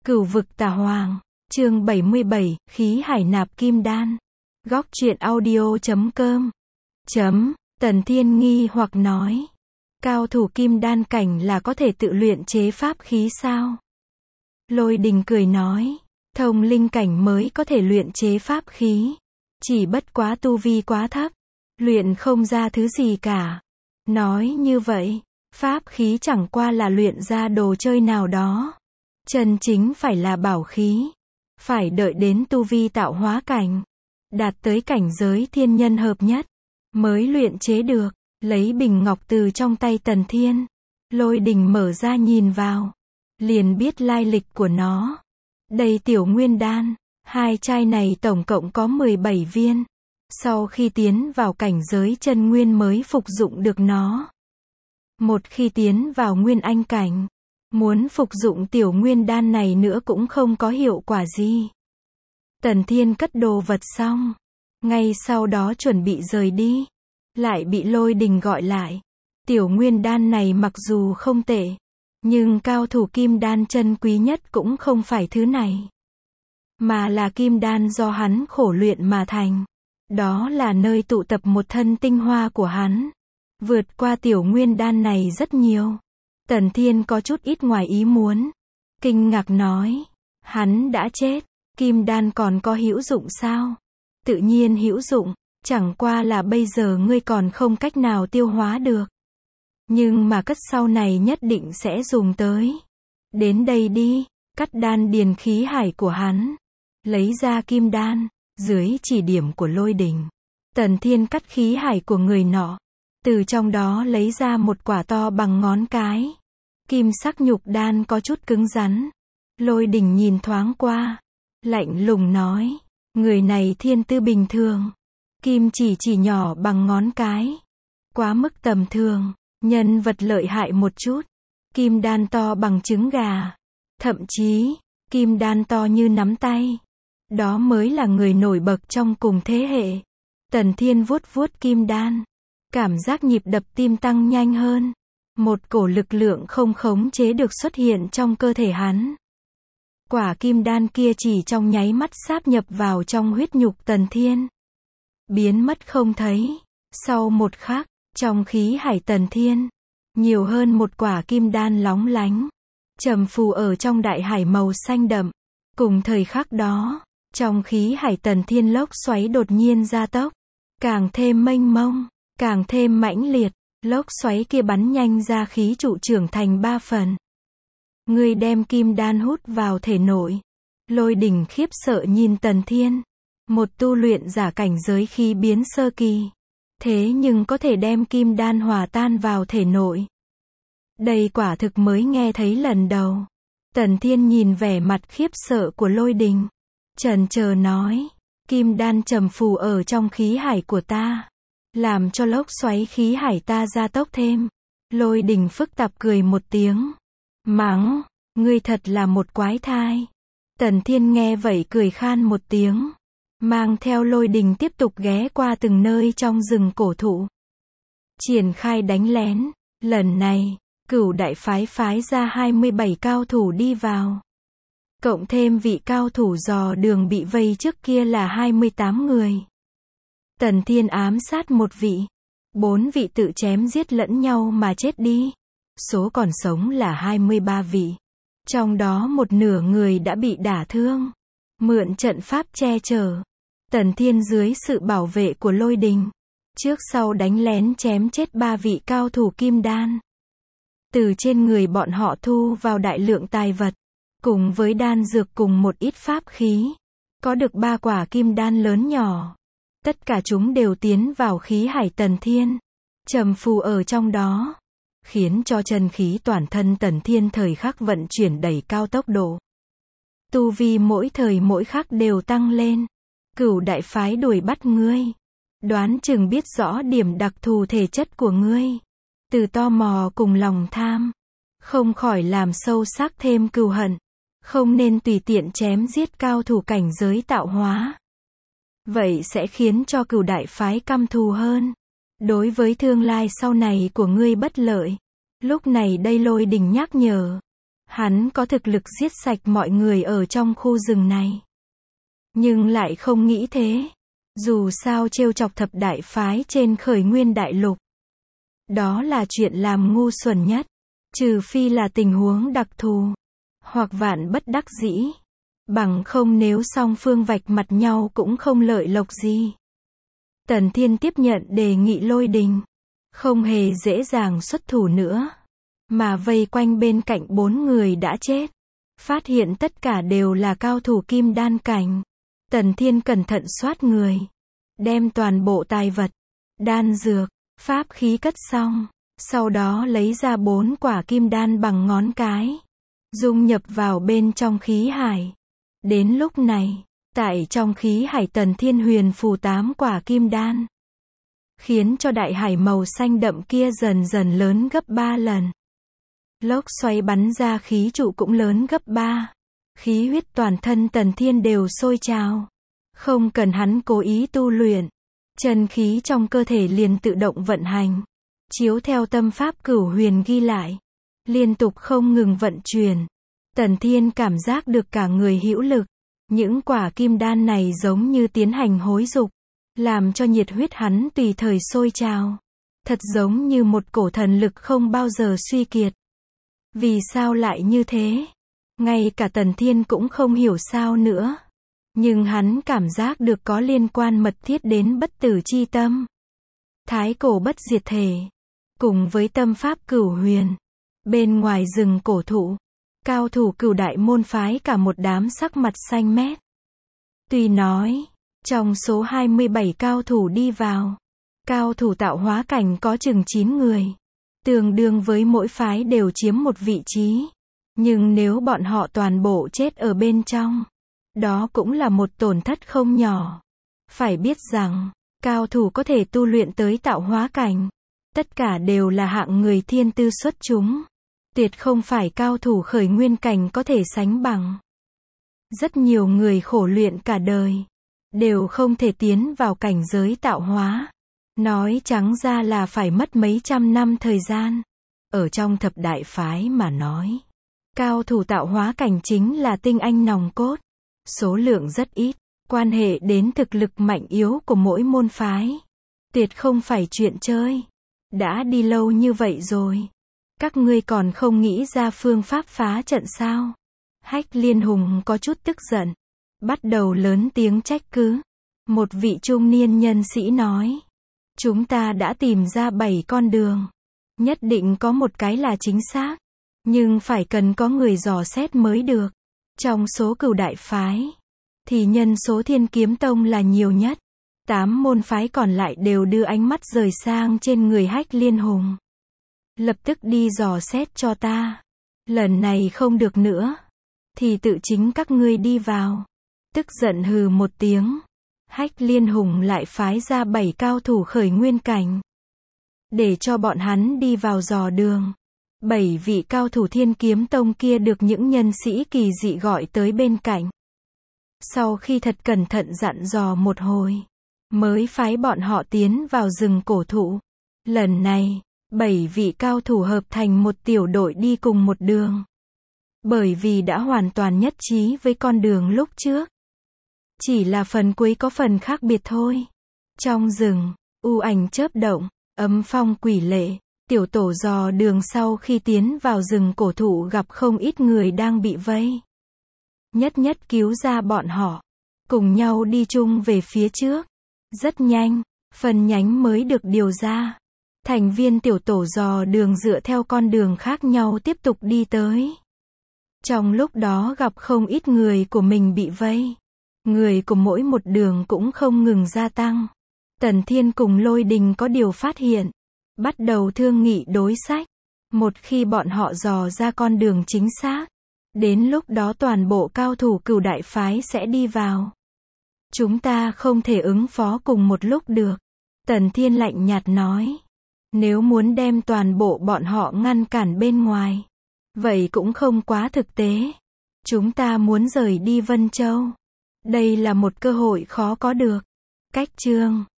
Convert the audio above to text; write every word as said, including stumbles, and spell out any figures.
Cửu vực Tà Hoàng, chương bảy mươi bảy, khí hải nạp kim đan. Góc truyện audio chấm com. Chấm, Tần Thiên nghi hoặc nói. Cao thủ kim đan cảnh là có thể tự luyện chế pháp khí sao? Lôi Đình cười nói. Thông linh cảnh mới có thể luyện chế pháp khí. Chỉ bất quá tu vi quá thấp. Luyện không ra thứ gì cả. Nói như vậy, pháp khí chẳng qua là luyện ra đồ chơi nào đó. Chân chính phải là bảo khí. Phải đợi đến tu vi tạo hóa cảnh. Đạt tới cảnh giới thiên nhân hợp nhất. Mới luyện chế được. Lấy bình ngọc từ trong tay Tần Thiên. Lôi Đình mở ra nhìn vào. Liền biết lai lịch của nó. Đây tiểu nguyên đan. Hai chai này tổng cộng có mười bảy viên. Sau khi tiến vào cảnh giới chân nguyên mới phục dụng được nó. Một khi tiến vào nguyên anh cảnh. Muốn phục dụng tiểu nguyên đan này nữa cũng không có hiệu quả gì. Tần Thiên cất đồ vật xong. Ngay sau đó chuẩn bị rời đi. Lại bị Lôi Đình gọi lại. Tiểu nguyên đan này mặc dù không tệ. Nhưng cao thủ kim đan chân quý nhất cũng không phải thứ này. Mà là kim đan do hắn khổ luyện mà thành. Đó là nơi tụ tập một thân tinh hoa của hắn. Vượt qua tiểu nguyên đan này rất nhiều. Tần Thiên có chút ít ngoài ý muốn. Kinh ngạc nói. Hắn đã chết. Kim đan còn có hữu dụng sao? Tự nhiên hữu dụng. Chẳng qua là bây giờ ngươi còn không cách nào tiêu hóa được. Nhưng mà cất sau này nhất định sẽ dùng tới. Đến đây đi. Cắt đan điền khí hải của hắn. Lấy ra kim đan. Dưới chỉ điểm của Lôi Đình. Tần Thiên cắt khí hải của người nọ. Từ trong đó lấy ra một quả to bằng ngón cái. Kim sắc nhục đan có chút cứng rắn. Lôi Đình nhìn thoáng qua. Lạnh lùng nói. Người này thiên tư bình thường. Kim chỉ chỉ nhỏ bằng ngón cái. Quá mức tầm thường. Nhân vật lợi hại một chút. Kim đan to bằng trứng gà. Thậm chí, kim đan to như nắm tay. Đó mới là người nổi bật trong cùng thế hệ. Tần Thiên vuốt vuốt kim đan. Cảm giác nhịp đập tim tăng nhanh hơn. Một cổ lực lượng không khống chế được xuất hiện trong cơ thể hắn. Quả kim đan kia chỉ trong nháy mắt sáp nhập vào trong huyết nhục Tần Thiên. Biến mất không thấy. Sau một khắc, trong khí hải Tần Thiên, nhiều hơn một quả kim đan lóng lánh. Trầm phù ở trong đại hải màu xanh đậm. Cùng thời khắc đó, trong khí hải Tần Thiên lốc xoáy đột nhiên gia tốc. Càng thêm mênh mông, càng thêm mãnh liệt. Lốc xoáy kia bắn nhanh ra khí trụ trưởng thành ba phần. Ngươi đem kim đan hút vào thể nội. Lôi Đình khiếp sợ nhìn Tần Thiên. Một tu luyện giả cảnh giới khí biến sơ kỳ. Thế nhưng có thể đem kim đan hòa tan vào thể nội. Đây quả thực mới nghe thấy lần đầu. Tần Thiên nhìn vẻ mặt khiếp sợ của Lôi Đình. Chần chờ nói. Kim đan trầm phù ở trong khí hải của ta. Làm cho lốc xoáy khí hải ta gia tốc thêm. Lôi Đình phức tạp cười một tiếng. Mắng. Ngươi thật là một quái thai. Tần Thiên nghe vậy cười khan một tiếng. Mang theo Lôi Đình tiếp tục ghé qua từng nơi trong rừng cổ thụ. Triển khai đánh lén. Lần này, Cửu đại phái phái ra hai mươi bảy cao thủ đi vào. Cộng thêm vị cao thủ dò đường bị vây trước kia là hai mươi tám người. Tần Thiên ám sát một vị. Bốn vị tự chém giết lẫn nhau mà chết đi. Số còn sống là hai mươi ba vị. Trong đó một nửa người đã bị đả thương. Mượn trận pháp che chở. Tần Thiên dưới sự bảo vệ của Lôi Đình. Trước sau đánh lén chém chết ba vị cao thủ kim đan. Từ trên người bọn họ thu vào đại lượng tài vật. Cùng với đan dược cùng một ít pháp khí. Có được ba quả kim đan lớn nhỏ. Tất cả chúng đều tiến vào khí hải Tần Thiên. Trầm phù ở trong đó. Khiến cho chân khí toàn thân Tần Thiên thời khắc vận chuyển đẩy cao tốc độ. Tu vi mỗi thời mỗi khắc đều tăng lên. Cửu đại phái đuổi bắt ngươi. Đoán chừng biết rõ điểm đặc thù thể chất của ngươi. Từ tò mò cùng lòng tham. Không khỏi làm sâu sắc thêm cừu hận. Không nên tùy tiện chém giết cao thủ cảnh giới tạo hóa. Vậy sẽ khiến cho Cửu đại phái căm thù hơn. Đối với tương lai sau này của ngươi bất lợi. Lúc này đây Lôi Đình nhắc nhở. Hắn có thực lực giết sạch mọi người ở trong khu rừng này. Nhưng lại không nghĩ thế. Dù sao trêu chọc thập đại phái trên khởi nguyên đại lục. Đó là chuyện làm ngu xuẩn nhất. Trừ phi là tình huống đặc thù. Hoặc vạn bất đắc dĩ. Bằng không nếu song phương vạch mặt nhau cũng không lợi lộc gì. Tần Thiên tiếp nhận đề nghị Lôi Đình. Không hề dễ dàng xuất thủ nữa. Mà vây quanh bên cạnh bốn người đã chết. Phát hiện tất cả đều là cao thủ kim đan cảnh. Tần Thiên cẩn thận soát người. Đem toàn bộ tài vật, đan dược, pháp khí cất xong. Sau đó lấy ra bốn quả kim đan bằng ngón cái. Dung nhập vào bên trong khí hải. Đến lúc này, tại trong khí hải Tần Thiên huyền phù tám quả kim đan. Khiến cho đại hải màu xanh đậm kia dần dần lớn gấp ba lần. Lốc xoáy bắn ra khí trụ cũng lớn gấp ba. Khí huyết toàn thân Tần Thiên đều sôi trào. Không cần hắn cố ý tu luyện. Chân khí trong cơ thể liền tự động vận hành. Chiếu theo tâm pháp cửu huyền ghi lại. Liên tục không ngừng vận chuyển. Tần Thiên cảm giác được cả người hữu lực. Những quả kim đan này giống như tiến hành hối dục. Làm cho nhiệt huyết hắn tùy thời sôi trào. Thật giống như một cổ thần lực không bao giờ suy kiệt. Vì sao lại như thế? Ngay cả Tần Thiên cũng không hiểu sao nữa. Nhưng hắn cảm giác được có liên quan mật thiết đến bất tử chi tâm. Thái cổ bất diệt thể. Cùng với tâm pháp cửu huyền. Bên ngoài rừng cổ thụ. Cao thủ cửu đại môn phái cả một đám sắc mặt xanh mét. Tuy nói, trong số hai mươi bảy cao thủ đi vào, cao thủ tạo hóa cảnh có chừng chín người. Tương đương với mỗi phái đều chiếm một vị trí. Nhưng nếu bọn họ toàn bộ chết ở bên trong, đó cũng là một tổn thất không nhỏ. Phải biết rằng, cao thủ có thể tu luyện tới tạo hóa cảnh. Tất cả đều là hạng người thiên tư xuất chúng. Tuyệt không phải cao thủ khởi nguyên cảnh có thể sánh bằng. Rất nhiều người khổ luyện cả đời. Đều không thể tiến vào cảnh giới tạo hóa. Nói trắng ra là phải mất mấy trăm năm thời gian. Ở trong thập đại phái mà nói. Cao thủ tạo hóa cảnh chính là tinh anh nòng cốt. Số lượng rất ít. Quan hệ đến thực lực mạnh yếu của mỗi môn phái. Tuyệt không phải chuyện chơi. Đã đi lâu như vậy rồi. Các ngươi còn không nghĩ ra phương pháp phá trận sao? Hách Liên Hùng có chút tức giận. Bắt đầu lớn tiếng trách cứ. Một vị trung niên nhân sĩ nói. Chúng ta đã tìm ra bảy con đường. Nhất định có một cái là chính xác. Nhưng phải cần có người dò xét mới được. Trong số cửu đại phái. Thì nhân số Thiên Kiếm Tông là nhiều nhất. Tám môn phái còn lại đều đưa ánh mắt rời sang trên người Hách Liên Hùng. Lập tức đi dò xét cho ta. Lần này không được nữa. Thì tự chính các ngươi đi vào. Tức giận hừ một tiếng. Hách Liên Hùng lại phái ra bảy cao thủ khởi nguyên cảnh. Để cho bọn hắn đi vào dò đường. Bảy vị cao thủ Thiên Kiếm Tông kia được những nhân sĩ kỳ dị gọi tới bên cạnh. Sau khi thật cẩn thận dặn dò một hồi. Mới phái bọn họ tiến vào rừng cổ thụ. Lần này, bảy vị cao thủ hợp thành một tiểu đội đi cùng một đường. Bởi vì đã hoàn toàn nhất trí với con đường lúc trước. Chỉ là phần cuối có phần khác biệt thôi. Trong rừng, u ảnh chớp động, âm phong quỷ lệ, tiểu tổ dò đường sau khi tiến vào rừng cổ thụ gặp không ít người đang bị vây. Nhất nhất cứu ra bọn họ. Cùng nhau đi chung về phía trước. Rất nhanh, phần nhánh mới được điều ra. Thành viên tiểu tổ dò đường dựa theo con đường khác nhau tiếp tục đi tới. Trong lúc đó gặp không ít người của mình bị vây. Người của mỗi một đường cũng không ngừng gia tăng. Tần Thiên cùng Lôi Đình có điều phát hiện. Bắt đầu thương nghị đối sách. Một khi bọn họ dò ra con đường chính xác. Đến lúc đó toàn bộ cao thủ cửu đại phái sẽ đi vào. Chúng ta không thể ứng phó cùng một lúc được. Tần Thiên lạnh nhạt nói. Nếu muốn đem toàn bộ bọn họ ngăn cản bên ngoài. Vậy cũng không quá thực tế. Chúng ta muốn rời đi Vân Châu. Đây là một cơ hội khó có được. Cách chương